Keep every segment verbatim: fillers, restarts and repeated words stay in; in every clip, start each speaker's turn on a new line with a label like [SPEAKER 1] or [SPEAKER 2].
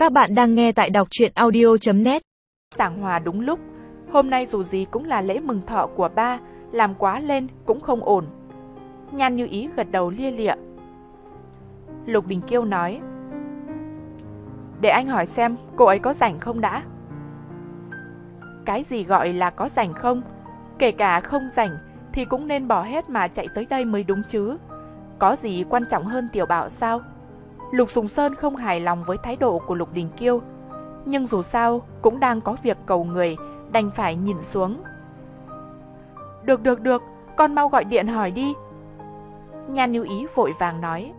[SPEAKER 1] Các bạn đang nghe tại đọc truyện audio chấm net.
[SPEAKER 2] Giảng hòa đúng lúc, hôm nay dù gì cũng là lễ mừng thọ của ba, làm quá lên cũng không ổn. Nhan Như Ý gật đầu lia lịa. Lục Đình Kiêu nói, để anh hỏi xem cô ấy có rảnh không đã. Cái gì gọi là có rảnh không? Kể cả không rảnh thì cũng nên bỏ hết mà chạy tới đây mới đúng chứ. Có gì quan trọng hơn Tiểu Bảo sao? Lục Sùng Sơn không hài lòng với thái độ của Lục Đình Kiêu, nhưng dù sao cũng đang có việc cầu người, đành phải nhìn xuống. Được được được, con mau gọi điện hỏi đi. Nhan Như Ý vội vàng nói.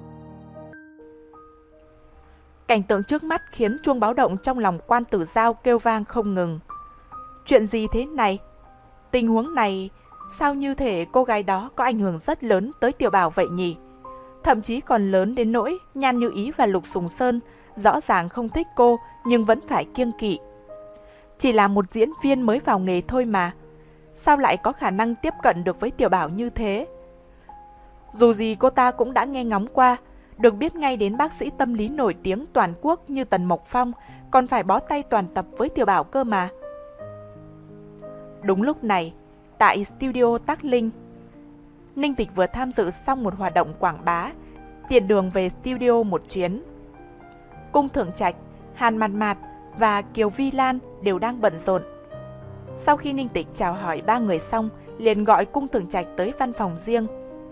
[SPEAKER 2] Cảnh tượng trước mắt khiến chuông báo động trong lòng Quan Tử Giao kêu vang không ngừng. Chuyện gì thế này? Tình huống này, sao như thể cô gái đó có ảnh hưởng rất lớn tới Tiểu Bảo vậy nhỉ? Thậm chí còn lớn đến nỗi Nhan Như Ý và Lục Sùng Sơn rõ ràng không thích cô nhưng vẫn phải kiêng kỵ. Chỉ là một diễn viên mới vào nghề thôi mà, sao lại có khả năng tiếp cận được với Tiểu Bảo như thế? Dù gì cô ta cũng đã nghe ngóng qua, được biết ngay đến bác sĩ tâm lý nổi tiếng toàn quốc như Tần Mộc Phong còn phải bó tay toàn tập với Tiểu Bảo cơ mà. Đúng lúc này, tại studio Tác Linh, Ninh Tịch vừa tham dự xong một hoạt động quảng bá, tiện đường về studio một chuyến. Cung Thượng Trạch, Hàn Mạt Mạt và Kiều Vi Lan đều đang bận rộn. Sau khi Ninh Tịch chào hỏi ba người xong, liền gọi Cung Thượng Trạch tới văn phòng riêng.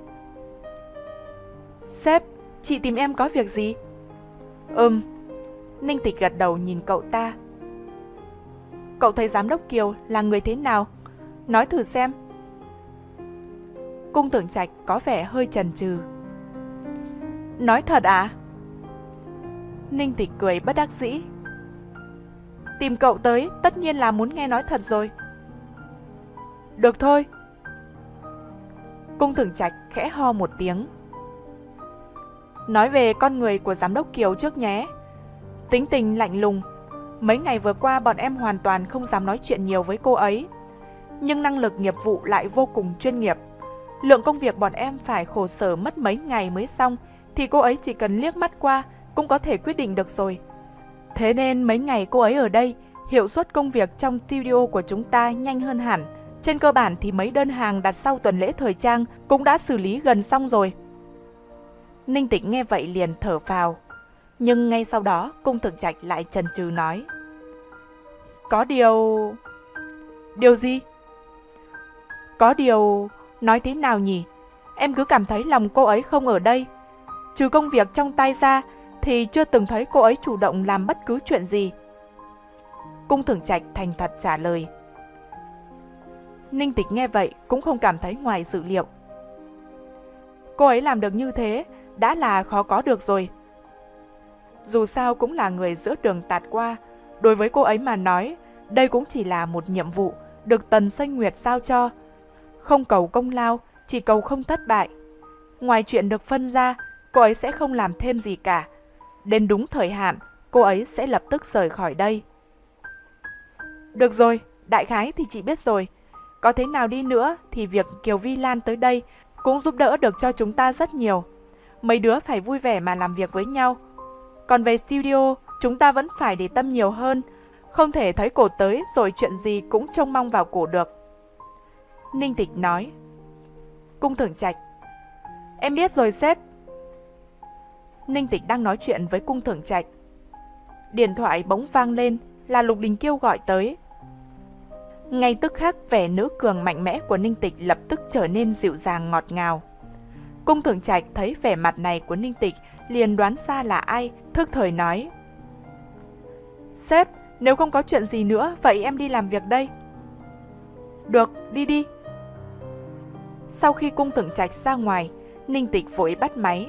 [SPEAKER 2] Sếp, chị tìm em có việc gì? Ừm. Ninh Tịch gật đầu nhìn cậu ta. Cậu thấy giám đốc Kiều là người thế nào? Nói thử xem. Cung Thượng Trạch có vẻ hơi chần chừ. Nói thật à? Ninh Tịch cười bất đắc dĩ. Tìm cậu tới tất nhiên là muốn nghe nói thật rồi. Được thôi. Cung Thượng Trạch khẽ ho một tiếng. Nói về con người của giám đốc Kiều trước nhé. Tính tình lạnh lùng. Mấy ngày vừa qua bọn em hoàn toàn không dám nói chuyện nhiều với cô ấy. Nhưng năng lực nghiệp vụ lại vô cùng chuyên nghiệp. Lượng công việc bọn em phải khổ sở mất mấy ngày mới xong, thì cô ấy chỉ cần liếc mắt qua cũng có thể quyết định được rồi. Thế nên mấy ngày cô ấy ở đây, hiệu suất công việc trong studio của chúng ta nhanh hơn hẳn. Trên cơ bản thì mấy đơn hàng đặt sau tuần lễ thời trang cũng đã xử lý gần xong rồi. Ninh Tịch nghe vậy liền thở phào. Nhưng ngay sau đó Cung Thượng Trạch lại chần chừ nói. Có điều... Điều gì? Có điều... Nói thế nào nhỉ? Em cứ cảm thấy lòng cô ấy không ở đây. Trừ công việc trong tay ra thì chưa từng thấy cô ấy chủ động làm bất cứ chuyện gì. Cung Thượng Trạch thành thật trả lời. Ninh Tịch nghe vậy cũng không cảm thấy ngoài dự liệu. Cô ấy làm được như thế đã là khó có được rồi. Dù sao cũng là người giữa đường tạt qua, đối với cô ấy mà nói, đây cũng chỉ là một nhiệm vụ được Tần Xanh Nguyệt giao cho. Không cầu công lao, chỉ cầu không thất bại. Ngoài chuyện được phân ra, cô ấy sẽ không làm thêm gì cả. Đến đúng thời hạn, cô ấy sẽ lập tức rời khỏi đây. Được rồi, đại khái thì chị biết rồi. Có thế nào đi nữa thì việc Kiều Vi Lan tới đây cũng giúp đỡ được cho chúng ta rất nhiều. Mấy đứa phải vui vẻ mà làm việc với nhau. Còn về studio, chúng ta vẫn phải để tâm nhiều hơn. Không thể thấy cổ tới rồi chuyện gì cũng trông mong vào cổ được. Ninh Tịch nói. Cung Thượng Trạch. Em biết rồi sếp. Ninh Tịch đang nói chuyện với Cung Thượng Trạch. Điện thoại bỗng vang lên, là Lục Đình Kiêu gọi tới. Ngay tức khắc vẻ nữ cường mạnh mẽ của Ninh Tịch lập tức trở nên dịu dàng ngọt ngào. Cung Thượng Trạch thấy vẻ mặt này của Ninh Tịch liền đoán ra là ai, thức thời nói. Sếp, nếu không có chuyện gì nữa, vậy em đi làm việc đây. Được, đi đi. Sau khi Cung Thượng Trạch ra ngoài, Ninh Tịch vội bắt máy.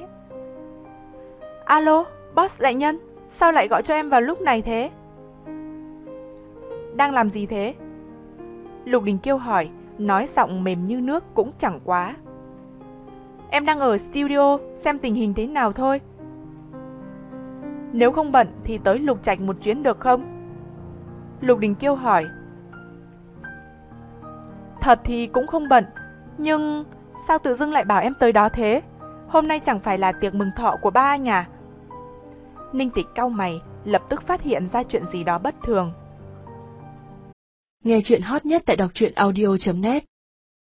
[SPEAKER 2] Alo, boss đại nhân, sao lại gọi cho em vào lúc này thế? Đang làm gì thế? Lục Đình Kiêu hỏi, nói giọng mềm như nước cũng chẳng quá. Em đang ở studio, xem tình hình thế nào thôi. Nếu không bận thì tới Lục Trạch một chuyến được không? Lục Đình Kiêu hỏi. Thật thì cũng không bận, nhưng sao tự dưng lại bảo em tới đó thế? Hôm nay chẳng phải là tiệc mừng thọ của ba anh à? Ninh Tịch cau mày, lập tức phát hiện ra chuyện gì đó bất thường.
[SPEAKER 1] Nghe chuyện hot nhất tại đọc truyện audio chấm net